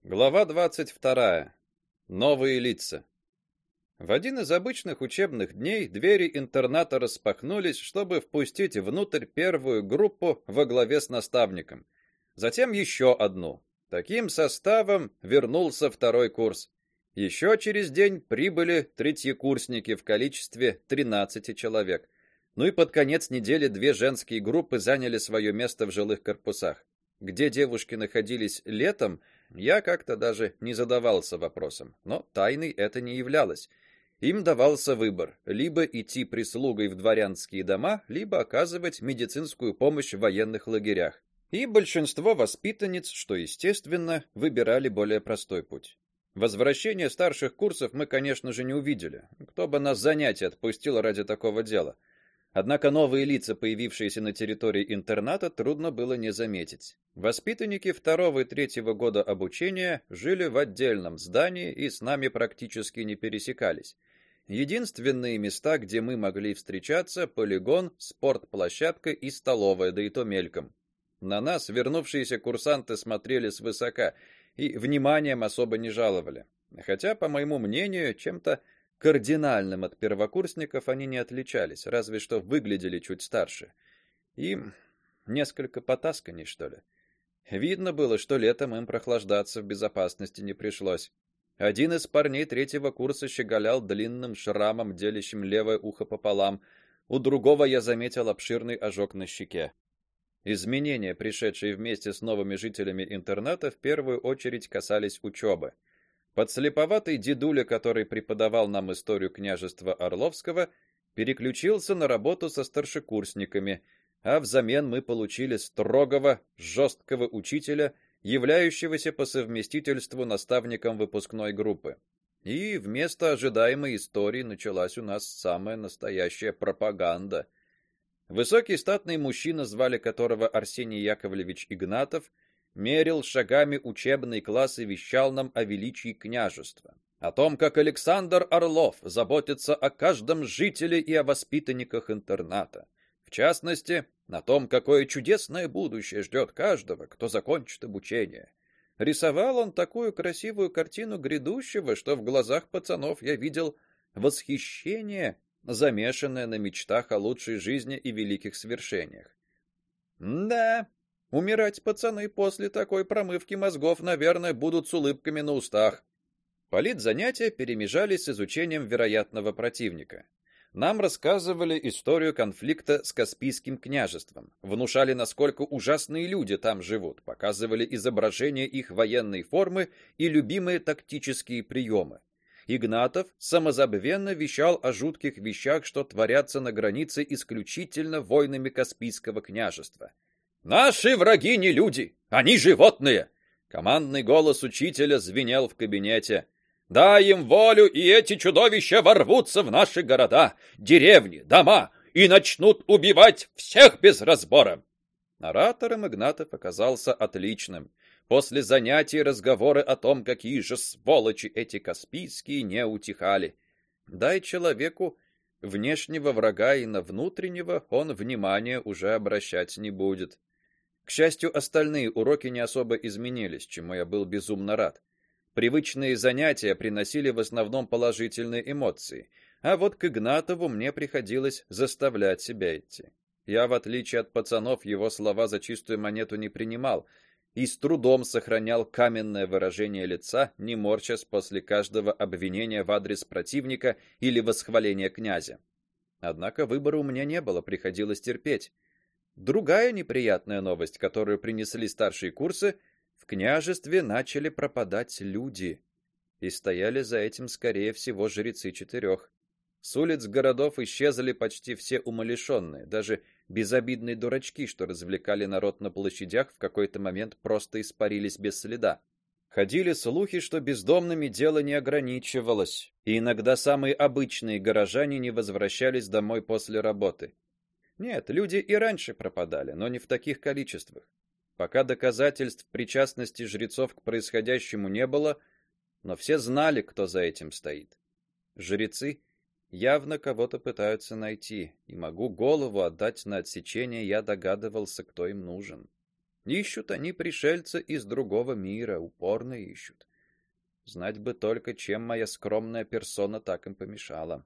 Глава 22. Новые лица. В один из обычных учебных дней двери интерната распахнулись, чтобы впустить внутрь первую группу во главе с наставником. Затем еще одну. Таким составом вернулся второй курс. Еще через день прибыли третьекурсники в количестве 13 человек. Ну и под конец недели две женские группы заняли свое место в жилых корпусах. Где девушки находились летом, я как-то даже не задавался вопросом, но тайной это не являлось. Им давался выбор: либо идти прислугой в дворянские дома, либо оказывать медицинскую помощь в военных лагерях. И большинство воспитанниц, что естественно, выбирали более простой путь. Возвращение старших курсов мы, конечно же, не увидели. Кто бы нас занятия отпустил ради такого дела? Однако новые лица, появившиеся на территории интерната, трудно было не заметить. Воспитанники второго и третьего года обучения жили в отдельном здании и с нами практически не пересекались. Единственные места, где мы могли встречаться: полигон, спортплощадка и столовая, да и то мельком. На нас вернувшиеся курсанты смотрели свысока и вниманием особо не жаловали. Хотя, по моему мнению, чем-то кардинальным от первокурсников они не отличались, разве что выглядели чуть старше. И несколько потасканней, что ли. Видно было, что летом им прохлаждаться в безопасности не пришлось. Один из парней третьего курса щеголял длинным шрамом, делящим левое ухо пополам. У другого я заметил обширный ожог на щеке. Изменения, пришедшие вместе с новыми жителями интерната, в первую очередь касались учебы. Подслеповатый дедуля, который преподавал нам историю княжества Орловского, переключился на работу со старшекурсниками, а взамен мы получили строгого, жесткого учителя, являющегося по совместительству наставником выпускной группы. И вместо ожидаемой истории началась у нас самая настоящая пропаганда. Высокий статный мужчина, звали которого Арсений Яковлевич Игнатов, мерил шагами учебный класс и вещал нам о величии княжества, о том, как Александр Орлов заботится о каждом жителе и о воспитанниках интерната. В частности, о том, какое чудесное будущее ждет каждого, кто закончит обучение. Рисовал он такую красивую картину грядущего, что в глазах пацанов я видел восхищение, замешанное на мечтах о лучшей жизни и великих свершениях. Да, умирать пацаны после такой промывки мозгов, наверное, будут с улыбками на устах. Политзанятия перемежались с изучением вероятного противника. Нам рассказывали историю конфликта с Каспийским княжеством, внушали, насколько ужасные люди там живут, показывали изображения их военной формы и любимые тактические приемы. Игнатов самозабвенно вещал о жутких вещах, что творятся на границе исключительно войнами Каспийского княжества. Наши враги не люди, они животные. Командный голос учителя звенел в кабинете. Дай им волю, и эти чудовища ворвутся в наши города, деревни, дома и начнут убивать всех без разбора. Оратором Игнатов оказался отличным. После занятий разговоры о том, какие же сволочи эти каспийские, не утихали. Дай человеку внешнего врага и на внутреннего, он внимания уже обращать не будет. К счастью, остальные уроки не особо изменились, чему я был безумно рад. Привычные занятия приносили в основном положительные эмоции, а вот к Игнатову мне приходилось заставлять себя идти. Я, в отличие от пацанов, его слова за чистую монету не принимал и с трудом сохранял каменное выражение лица, не морщась после каждого обвинения в адрес противника или восхваления князя. Однако выбора у меня не было, приходилось терпеть. Другая неприятная новость, которую принесли старшие курсы: в княжестве начали пропадать люди, и стояли за этим, скорее всего, жрецы четырех. С улиц городов исчезли почти все умалишенные, даже безобидные дурачки, что развлекали народ на площадях, в какой-то момент просто испарились без следа. Ходили слухи, что бездомными дело не ограничивалось, и иногда самые обычные горожане не возвращались домой после работы. Нет, люди и раньше пропадали, но не в таких количествах. Пока доказательств причастности жрецов к происходящему не было, но все знали, кто за этим стоит. Жрецы явно кого-то пытаются найти, и могу голову отдать на отсечение, я догадывался, кто им нужен. Ищут они пришельца из другого мира, упорно ищут. Знать бы только, чем моя скромная персона так им помешала.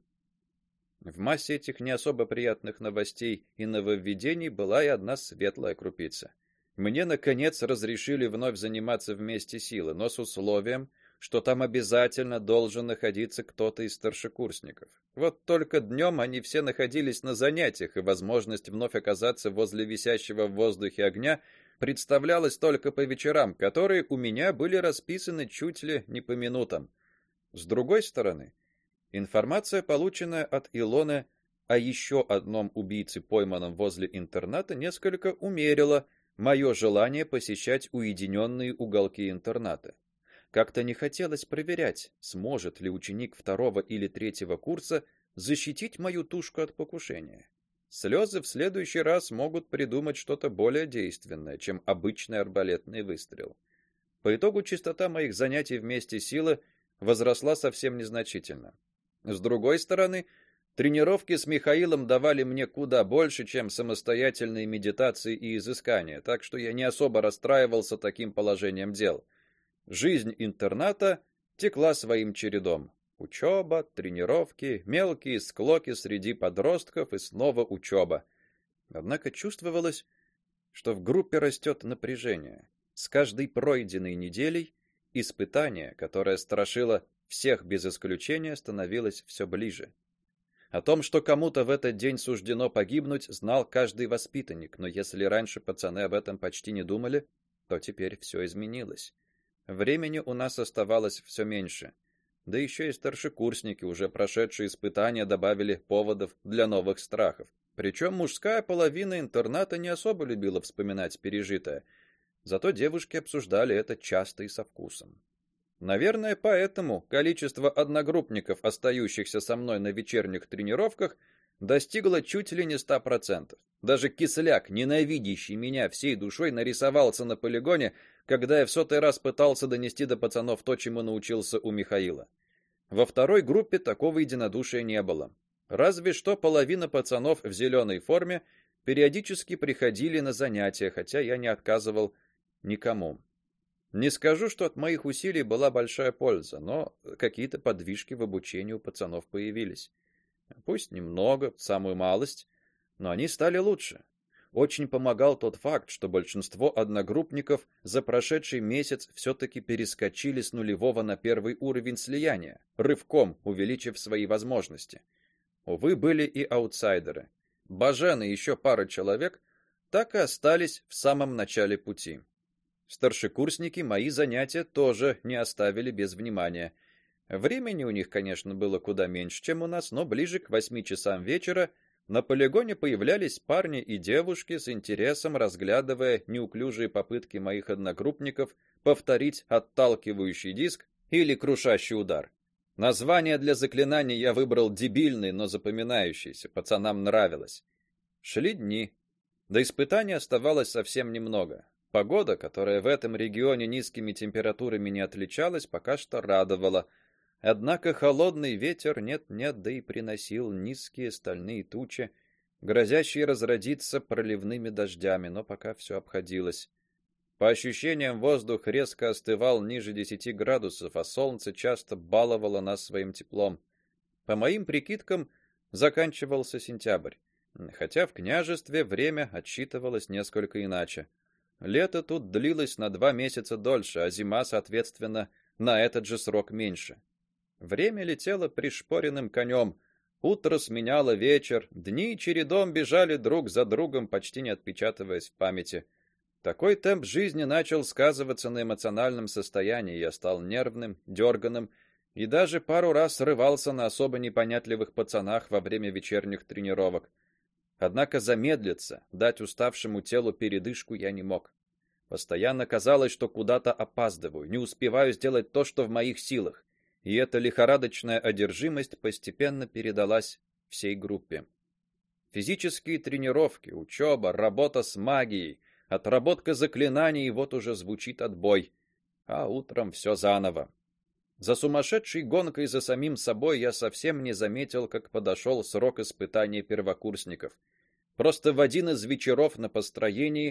В массе этих не особо приятных новостей и нововведений была и одна светлая крупица. Мне наконец разрешили вновь заниматься вместе силы, но с условием, что там обязательно должен находиться кто-то из старшекурсников. Вот только днем они все находились на занятиях, и возможность вновь оказаться возле висящего в воздухе огня представлялась только по вечерам, которые у меня были расписаны чуть ли не по минутам. С другой стороны, информация, полученная от Илоны о еще одном убийце, пойманном возле интерната, несколько умерила мое желание посещать уединенные уголки интерната. Как-то не хотелось проверять, сможет ли ученик второго или третьего курса защитить мою тушку от покушения. Слезы в следующий раз могут придумать что-то более действенное, чем обычный арбалетный выстрел. По итогу частота моих занятий вместе силы возросла совсем незначительно. С другой стороны, тренировки с Михаилом давали мне куда больше, чем самостоятельные медитации и изыскания, так что я не особо расстраивался таким положением дел. Жизнь интерната текла своим чередом. Учеба, тренировки, мелкие склоки среди подростков и снова учеба. Однако чувствовалось, что в группе растет напряжение. С каждой пройденной неделей испытание, которое страшило всех без исключения, становилось все ближе. О том, что кому-то в этот день суждено погибнуть, знал каждый воспитанник, но если раньше пацаны об этом почти не думали, то теперь все изменилось. Времени у нас оставалось все меньше. Да еще и старшекурсники, уже прошедшие испытания, добавили поводов для новых страхов. Причем мужская половина интерната не особо любила вспоминать пережитое. Зато девушки обсуждали это часто и со вкусом. Наверное, поэтому количество одногруппников, остающихся со мной на вечерних тренировках, достигло чуть ли не 100%. Даже кисляк, ненавидящий меня всей душой, нарисовался на полигоне, когда я в сотый раз пытался донести до пацанов то, чему научился у Михаила. Во второй группе такого единодушия не было. Разве что половина пацанов в зеленой форме периодически приходили на занятия, хотя я не отказывал никому. Не скажу, что от моих усилий была большая польза, но какие-то подвижки в обучении у пацанов появились. Пусть немного, самую малость, но они стали лучше. Очень помогал тот факт, что большинство одногруппников за прошедший месяц все-таки перескочили с нулевого на первый уровень слияния, рывком увеличив свои возможности. Увы, были и аутсайдеры. Бажен и еще пара человек так и остались в самом начале пути. Старшекурсники мои занятия тоже не оставили без внимания. Времени у них, конечно, было куда меньше, чем у нас, но ближе к 8 часам вечера на полигоне появлялись парни и девушки с интересом, разглядывая неуклюжие попытки моих одногруппников повторить отталкивающий диск или крушащий удар. Название для заклинаний я выбрал дебильное, но запоминающееся, пацанам нравилось. Шли дни. До испытания оставалось совсем немного. Погода, которая в этом регионе низкими температурами не отличалась, пока что радовала. Однако холодный ветер нет-нет, да и приносил низкие стальные тучи, грозящие разродиться проливными дождями, но пока все обходилось. По ощущениям, воздух резко остывал ниже 10 градусов, а солнце часто баловало нас своим теплом. По моим прикидкам, заканчивался сентябрь, хотя в княжестве время отсчитывалось несколько иначе. Лето тут длилось на 2 месяца дольше, а зима, соответственно, на этот же срок меньше. Время летело пришпоренным конем. Утро сменяло вечер, дни чередом бежали друг за другом, почти не отпечатываясь в памяти. Такой темп жизни начал сказываться на эмоциональном состоянии. Я стал нервным, дерганым и даже пару раз срывался на особо непонятливых пацанах во время вечерних тренировок. Однако замедлиться, дать уставшему телу передышку я не мог. Постоянно казалось, что куда-то опаздываю, не успеваю сделать то, что в моих силах. И эта лихорадочная одержимость постепенно передалась всей группе. Физические тренировки, учеба, работа с магией, отработка заклинаний, и вот уже звучит отбой. А утром все заново. За сумасшедшей гонкой за самим собой я совсем не заметил, как подошел срок испытания первокурсников. Просто в один из вечеров на построении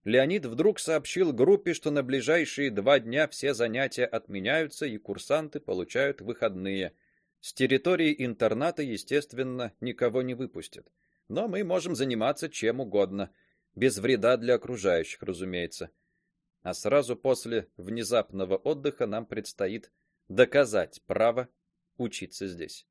Леонид вдруг сообщил группе, что на ближайшие 2 дня все занятия отменяются и курсанты получают выходные. С территории интерната, естественно, никого не выпустят. Но мы можем заниматься чем угодно, без вреда для окружающих, разумеется. А сразу после внезапного отдыха нам предстоит доказать право учиться здесь.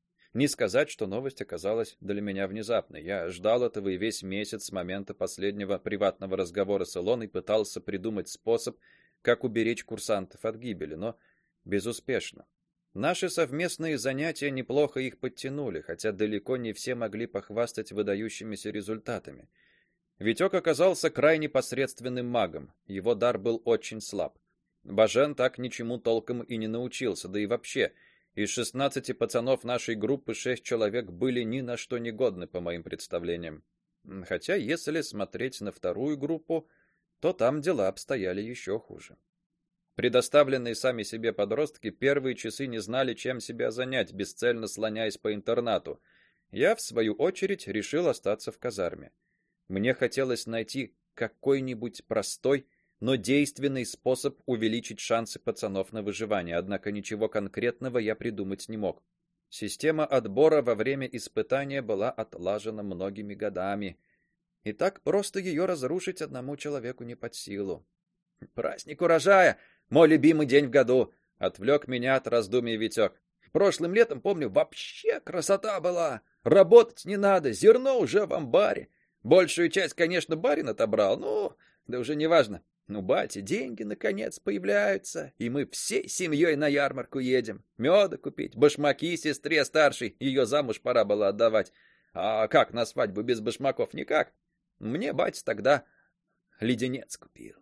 Не сказать, что новость оказалась для меня внезапной. Я ждал этого и весь месяц с момента последнего приватного разговора с Илоной пытался придумать способ, как уберечь курсантов от гибели, но безуспешно. Наши совместные занятия неплохо их подтянули, хотя далеко не все могли похвастать выдающимися результатами. Витек оказался крайне посредственным магом. Его дар был очень слаб. Бажен так ничему толком и не научился, да и вообще из 16 пацанов нашей группы 6 человек были ни на что не годны, по моим представлениям. Хотя, если смотреть на вторую группу, то там дела обстояли еще хуже. Предоставленные сами себе подростки первые часы не знали, чем себя занять, бесцельно слоняясь по интернату. Я, в свою очередь, решил остаться в казарме. Мне хотелось найти какой-нибудь простой, но действенный способ увеличить шансы пацанов на выживание, однако ничего конкретного я придумать не мог. Система отбора во время испытания была отлажена многими годами, и так просто ее разрушить одному человеку не под силу. Праздник урожая, мой любимый день в году, отвлек меня от раздумий Витек. Прошлым летом, помню, вообще красота была. Работать не надо, зерно уже в амбаре. Большую часть, конечно, барин отобрал, но да уже не важно. Ну, батя, деньги наконец появляются, и мы всей семьей на ярмарку едем. Меда купить, башмаки сестре старшей, ее замуж пора было отдавать. А как на свадьбу без башмаков? Никак. Мне батя тогда леденец купил.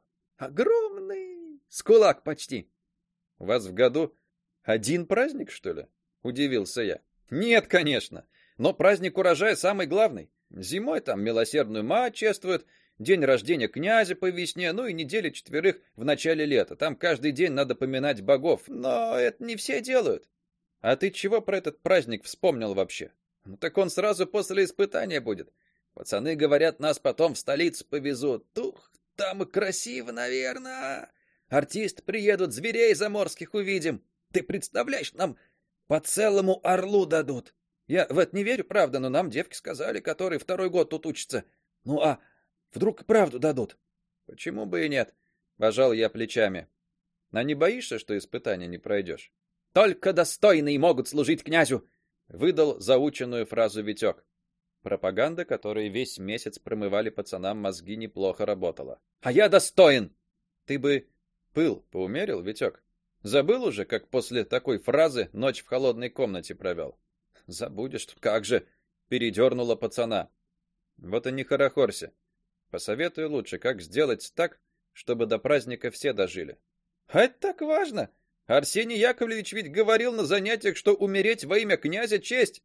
Огромный, с кулак почти. У вас в году один праздник, что ли? Удивился я. Нет, конечно, но праздник урожая самый главный. Зимой там милосердную мать чествуют, день рождения князя по весне, ну и недели 4 в начале лета. Там каждый день надо поминать богов, но это не все делают. А ты чего про этот праздник вспомнил вообще? Ну так он сразу после испытания будет. Пацаны говорят, нас потом в столицу повезут. Тух, там и красиво, наверное. Артисты приедут, зверей заморских увидим. Ты представляешь, нам по целому орлу дадут. Я в это не верю, правда, но нам девки сказали, которые 2-й год тут учатся. Ну а вдруг и правду дадут? Почему бы и нет? Пожал я плечами. А не боишься, что испытание не пройдешь? Только достойные могут служить князю, выдал заученную фразу Витек. Пропаганда, которой весь месяц промывали пацанам мозги, неплохо работала. А я достоин. Ты бы пыл поумерил, Витек? Забыл уже, как после такой фразы ночь в холодной комнате провел? Забудешь, как же, передернула пацана. Вот и не хорохорься. Посоветую лучше, как сделать так, чтобы до праздника все дожили. А это так важно. Арсений Яковлевич ведь говорил на занятиях, что умереть во имя князя честь.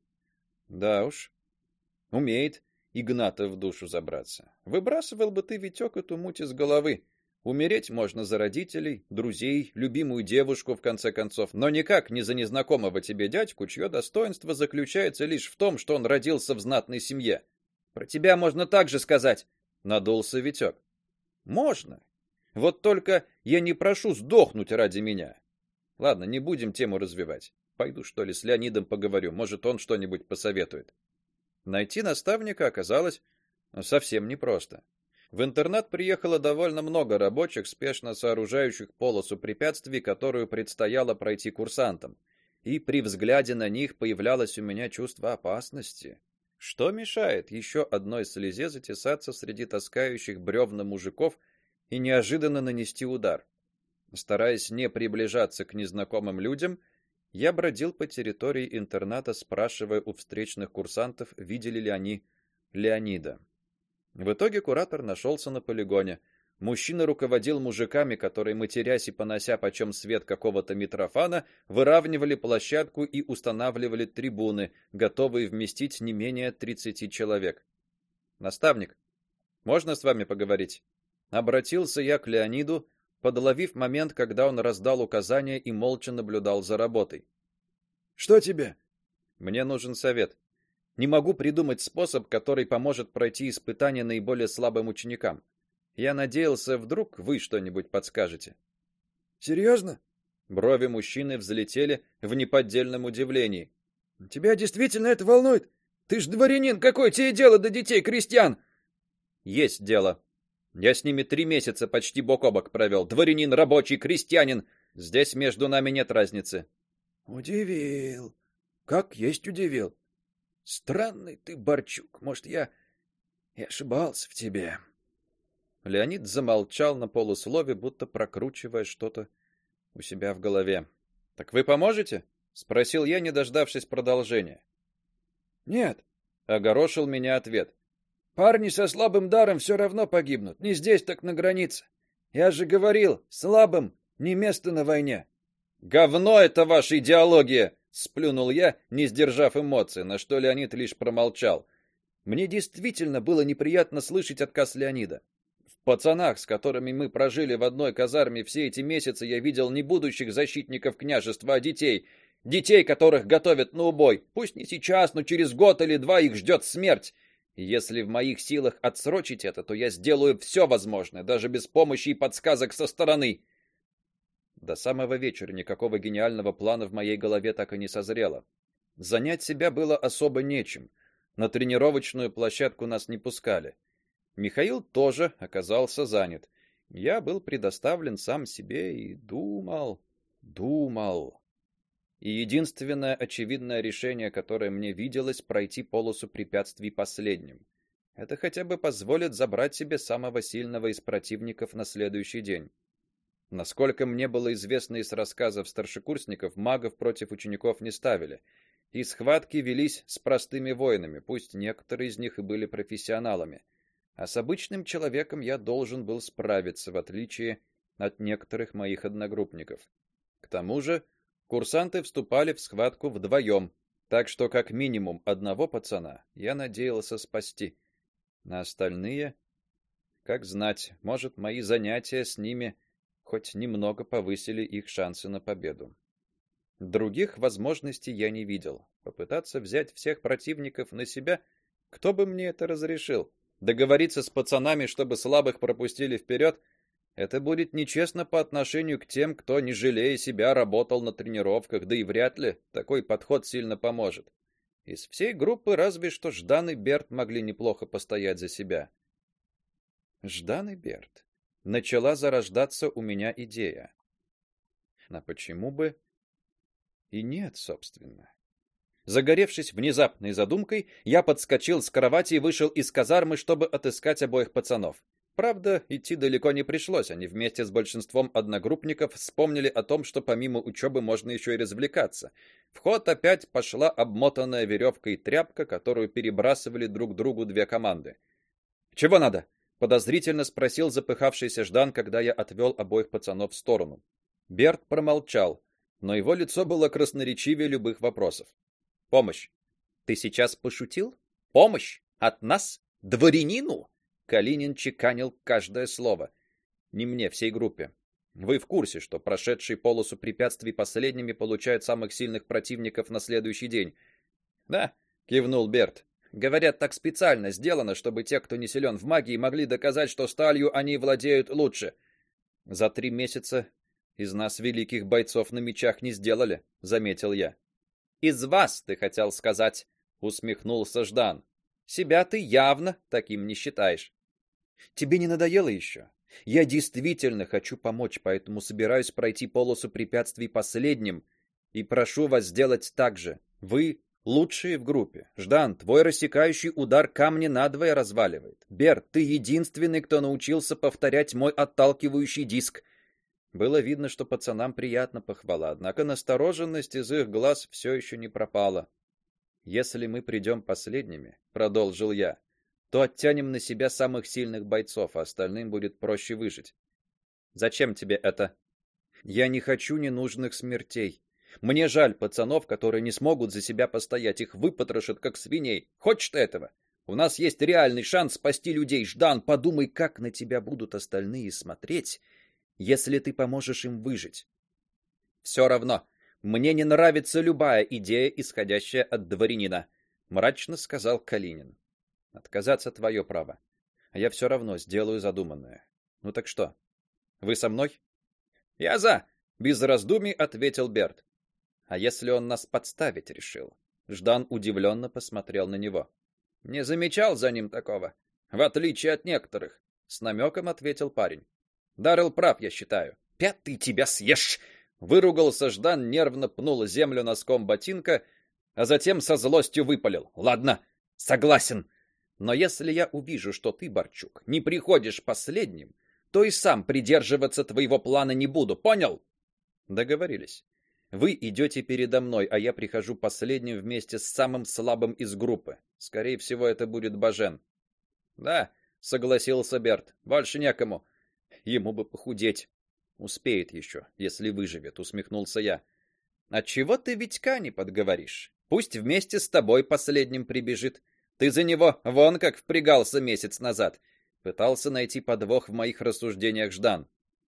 Да уж. Умеет Игната в душу забраться. Выбрасывал бы ты, Витек, эту муть из головы. Умереть можно за родителей, друзей, любимую девушку в конце концов, но никак не за незнакомого тебе дядьку, чье достоинство заключается лишь в том, что он родился в знатной семье. Про тебя можно так же сказать, надулся Витек. Можно. Вот только я не прошу сдохнуть ради меня. Ладно, не будем тему развивать. Пойду, что ли, с Леонидом поговорю, может, он что-нибудь посоветует. Найти наставника оказалось совсем непросто. В интернат приехало довольно много рабочих, спешно сооружающих полосу препятствий, которую предстояло пройти курсантам. И при взгляде на них появлялось у меня чувство опасности. Что мешает еще одной слезе затесаться среди таскающих бревна мужиков и неожиданно нанести удар? Стараясь не приближаться к незнакомым людям, я бродил по территории интерната, спрашивая у встречных курсантов, видели ли они Леонида. В итоге куратор нашелся на полигоне. Мужчина руководил мужиками, которые, матерясь и понося почем свет какого-то Митрофана, выравнивали площадку и устанавливали трибуны, готовые вместить не менее 30 человек. Наставник, можно с вами поговорить? Обратился я к Леониду, подловив момент, когда он раздал указания и молча наблюдал за работой. Что тебе? Мне нужен совет. Не могу придумать способ, который поможет пройти испытание наиболее слабым ученикам. Я надеялся, вдруг вы что-нибудь подскажете. Серьезно? Брови мужчины взлетели в неподдельном удивлении. Тебя действительно это волнует? Ты ж дворянин, какое тебе дело до детей крестьян? Есть дело. Я с ними 3 месяца почти бок о бок провел. Дворянин, рабочий, крестьянин. Здесь между нами нет разницы. Удивил. Как есть удивил. Странный ты, Борчук. Может, я ошибался в тебе. Леонид замолчал на полуслове, будто прокручивая что-то у себя в голове. Так вы поможете? Спросил я, не дождавшись продолжения. Нет, Огорошил меня ответ. парни со слабым даром все равно погибнут. Не здесь, так на границе. Я же говорил, слабым не место на войне. Говно это ваша идеология, сплюнул я, не сдержав эмоций, на что Леонид лишь промолчал. Мне действительно было неприятно слышать отказ Леонида. В пацанах, с которыми мы прожили в одной казарме все эти месяцы, я видел не будущих защитников княжества, а детей, которых готовят на убой. Пусть не сейчас, но через год или 2 их ждет смерть. И если в моих силах отсрочить это, то я сделаю все возможное, даже без помощи и подсказок со стороны. До самого вечера никакого гениального плана в моей голове так и не созрело. Занять себя было особо нечем. На тренировочную площадку нас не пускали. Михаил тоже оказался занят. Я был предоставлен сам себе и думал. И единственное очевидное решение, которое мне виделось, пройти полосу препятствий последним. Это хотя бы позволит забрать себе самого сильного из противников на следующий день. Насколько мне было известно из рассказов старшекурсников, магов против учеников не ставили, и схватки велись с простыми воинами, пусть некоторые из них и были профессионалами. А с обычным человеком я должен был справиться, в отличие от некоторых моих одногруппников. К тому же, курсанты вступали в схватку вдвоем, так что как минимум одного пацана я надеялся спасти. На остальные, как знать, может, мои занятия с ними хоть немного повысили их шансы на победу. Других возможностей я не видел. Попытаться взять всех противников на себя, кто бы мне это разрешил? Договориться с пацанами, чтобы слабых пропустили вперед, это будет нечестно по отношению к тем, кто, не жалея себя, работал на тренировках, да и вряд ли такой подход сильно поможет. Из всей группы разве что Ждан и Берт могли неплохо постоять за себя. Ждан и Берт. Начала зарождаться у меня идея. А почему бы и нет, собственно? Загоревшись внезапной задумкой, я подскочил с кровати и вышел из казармы, чтобы отыскать обоих пацанов. Правда, идти далеко не пришлось. Они вместе с большинством одногруппников вспомнили о том, что помимо учебы можно еще и развлекаться. В ход опять пошла обмотанная веревкой тряпка, которую перебрасывали друг другу 2 команды. Чего надо? Подозрительно спросил запыхавшийся Ждан, когда я отвел обоих пацанов в сторону. Берт промолчал, но его лицо было красноречивее любых вопросов. Помощь. Ты сейчас пошутил? Помощь от нас, дворянину? Калинин чеканил каждое слово. Не мне, всей группе. Вы в курсе, что прошедшие полосу препятствий последними получают самых сильных противников на следующий день? Да, кивнул Берт. Говорят, так специально сделано, чтобы те, кто не силен в магии, могли доказать, что сталью они владеют лучше. За 3 месяца из нас великих бойцов на мечах не сделали, заметил я. Из вас, ты хотел сказать, усмехнулся Ждан. Себя ты явно таким не считаешь. Тебе не надоело еще? Я действительно хочу помочь, поэтому собираюсь пройти полосу препятствий последним и прошу вас сделать так же. Вы лучшие в группе. Ждан, твой рассекающий удар камни надвое разваливает. Берт, ты единственный, кто научился повторять мой отталкивающий диск. Было видно, что пацанам приятна похвала, однако настороженность из их глаз все еще не пропала. Если мы придем последними, продолжил я, то оттянем на себя самых сильных бойцов, а остальным будет проще выжить. Зачем тебе это? Я не хочу ненужных смертей. Мне жаль пацанов, которые не смогут за себя постоять, их выпотрошат как свиней. Хочешь ты этого? У нас есть реальный шанс спасти людей. Ждан, подумай, как на тебя будут остальные смотреть, если ты поможешь им выжить. Все равно, мне не нравится любая идея, исходящая от дворянина, мрачно сказал Калинин. Отказаться твое право. А я все равно сделаю задуманное. Ну так что? Вы со мной? Я за, Без раздумий ответил Берт. А если он нас подставить решил? Ждан удивленно посмотрел на него. Не замечал за ним такого, в отличие от некоторых, с намеком ответил парень. Даррелл прав, я считаю. Пятый тебя съешь, выругался Ждан, нервно пнул землю носком ботинка, а затем со злостью выпалил: "Ладно, согласен. Но если я увижу, что ты, Борчук, не приходишь последним, то и сам придерживаться твоего плана не буду, понял?" Договорились. Вы идете передо мной, а я прихожу последним вместе с самым слабым из группы. Скорее всего, это будет Бажен. Да, согласился Берт. Больше некому. Ему бы похудеть. Успеет еще, если выживет, усмехнулся я. Отчего ты Витька не подговоришь? Пусть вместе с тобой последним прибежит. Ты за него вон как впрягался месяц назад. Пытался найти подвох в моих рассуждениях Ждан.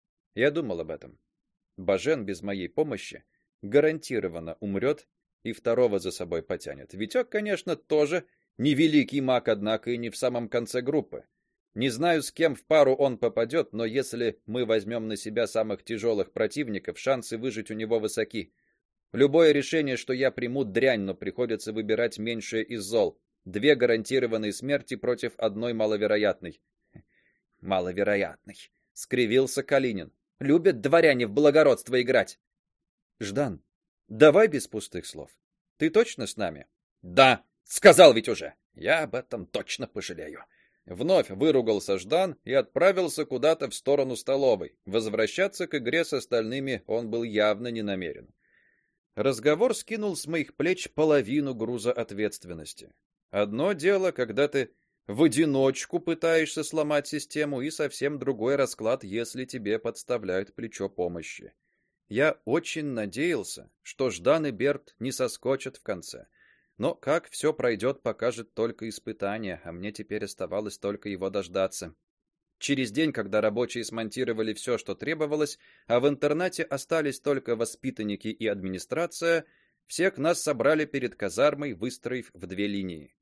Я думал об этом. Бажен без моей помощи гарантированно умрет и второго за собой потянет. Витек, конечно, тоже невеликий маг, однако и не в самом конце группы. Не знаю, с кем в пару он попадет, но если мы возьмем на себя самых тяжелых противников, шансы выжить у него высоки. Любое решение, что я приму, дрянь, но приходится выбирать меньшее из зол. 2 гарантированные смерти против одной маловероятной. Маловероятной, скривился Калинин. Любят дворяне в благородство играть. Ждан, давай без пустых слов. Ты точно с нами? Да, сказал ведь уже. Я об этом точно пожалею. Вновь выругался Ждан и отправился куда-то в сторону столовой. Возвращаться к игре с остальными он был явно не намерен. Разговор скинул с моих плеч половину груза ответственности. Одно дело, когда ты в одиночку пытаешься сломать систему, и совсем другой расклад, если тебе подставляют плечо помощи. Я очень надеялся, что Ждан и Берт не соскочат в конце. Но как все пройдет, покажет только испытание, а мне теперь оставалось только его дождаться. Через день, когда рабочие смонтировали все, что требовалось, а в интернате остались только воспитанники и администрация, всех нас собрали перед казармой, выстроив в 2 линии.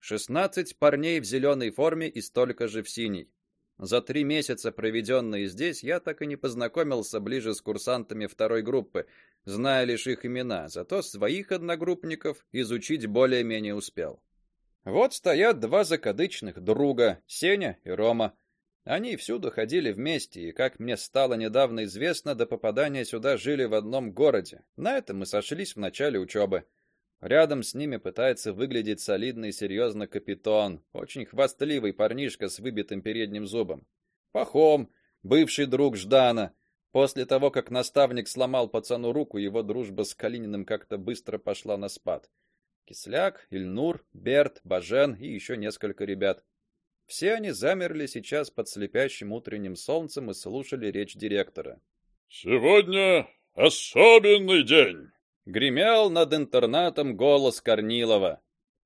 16 парней в зеленой форме и столько же в синей. За 3 месяца, проведенные здесь, я так и не познакомился ближе с курсантами второй группы, зная лишь их имена, зато своих одногруппников изучить более-менее успел. Вот стоят 2 закадычных друга, Сеня и Рома. Они всюду ходили вместе, и, как мне стало недавно известно, до попадания сюда жили в одном городе. На этом мы сошлись в начале учебы. Рядом с ними пытается выглядеть солидный и серьезно капитан, очень хвастливый парнишка с выбитым передним зубом. Пахом, бывший друг Ждана. После того, как наставник сломал пацану руку, его дружба с Калининым как-то быстро пошла на спад. Кисляк, Ильнур, Берт, Бажен и еще несколько ребят. Все они замерли сейчас под слепящим утренним солнцем и слушали речь директора. Сегодня особенный день. Гремел над интернатом голос Корнилова.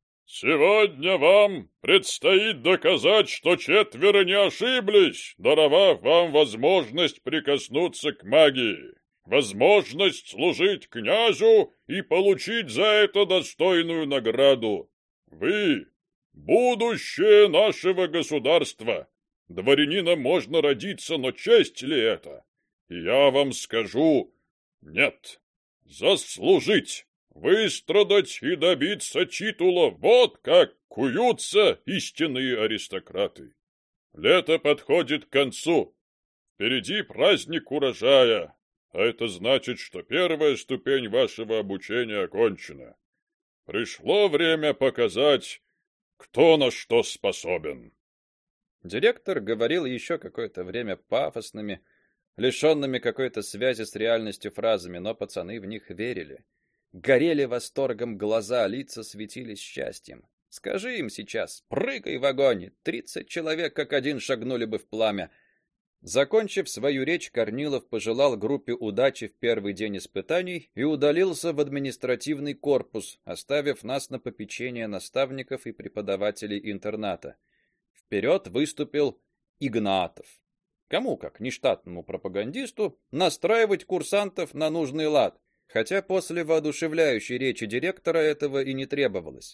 Сегодня вам предстоит доказать, что 4 не ошиблись, даровав вам возможность прикоснуться к магии, возможность служить князю и получить за это достойную награду. Вы — будущее нашего государства. Дворянином можно родиться, но честь ли это? И я вам скажу — нет. Заслужить, выстрадать и добиться титула — вот как куются истинные аристократы. Лето подходит к концу. Впереди праздник урожая, а это значит, что первая ступень вашего обучения окончена. Пришло время показать, кто на что способен. Директор говорил еще какое-то время пафосными, лишенными какой-то связи с реальностью фразами, но пацаны в них верили. Горели восторгом глаза, лица светились счастьем. Скажи им сейчас: "Прыгай в огонь!" 30 человек как один шагнули бы в пламя. Закончив свою речь, Корнилов пожелал группе удачи в первый день испытаний и удалился в административный корпус, оставив нас на попечение наставников и преподавателей интерната. Вперед выступил Игнатов. Кому, как нештатному пропагандисту, настраивать курсантов на нужный лад, хотя после воодушевляющей речи директора этого и не требовалось.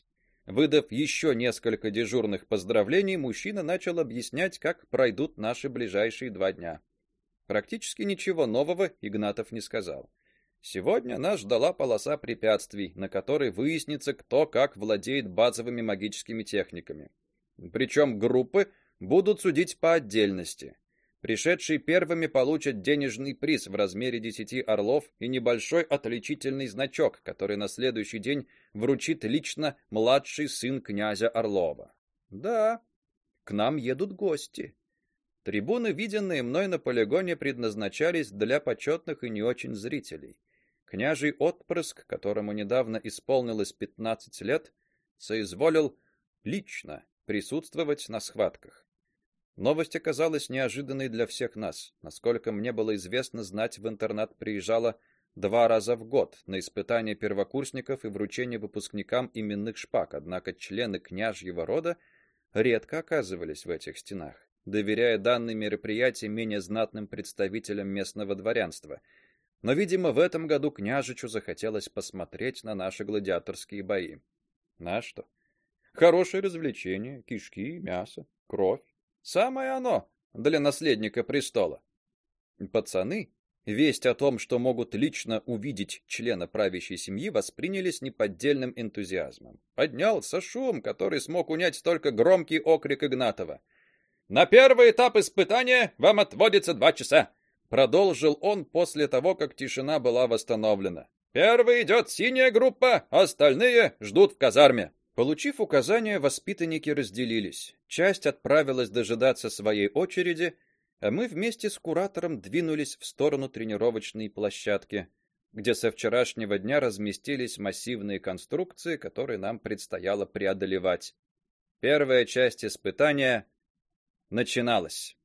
Выдав еще несколько дежурных поздравлений, мужчина начал объяснять, как пройдут наши ближайшие 2 дня. Практически ничего нового Игнатов не сказал. Сегодня нас ждала полоса препятствий, на которой выяснится, кто как владеет базовыми магическими техниками. Причем группы будут судить по отдельности. Пришедшие первыми получат денежный приз в размере 10 орлов и небольшой отличительный значок, который на следующий день вручит лично младший сын князя Орлова. Да, к нам едут гости. Трибуны, виденные мной на полигоне, предназначались для почетных и не очень зрителей. Княжий отпрыск, которому недавно исполнилось 15 лет, соизволил лично присутствовать на схватках. Новость оказалась неожиданной для всех нас. Насколько мне было известно, знать в интернат приезжала 2 раза в год на испытания первокурсников и вручение выпускникам именных шпаг, однако члены княжьего рода редко оказывались в этих стенах, доверяя данные мероприятия менее знатным представителям местного дворянства. Но, видимо, в этом году княжичу захотелось посмотреть на наши гладиаторские бои. На что? Хорошее развлечение, кишки, мясо, кровь. Самое оно для наследника престола. Пацаны весть о том, что могут лично увидеть члена правящей семьи, восприняли с неподдельным энтузиазмом. Поднялся шум, который смог унять только громкий окрик Игнатова. На первый этап испытания вам отводится 2 часа, продолжил он после того, как тишина была восстановлена. Первый идет синяя группа, остальные ждут в казарме. Получив указания, воспитанники разделились. Часть отправилась дожидаться своей очереди, а мы вместе с куратором двинулись в сторону тренировочной площадки, где со вчерашнего дня разместились массивные конструкции, которые нам предстояло преодолевать. Первая часть испытания начиналась.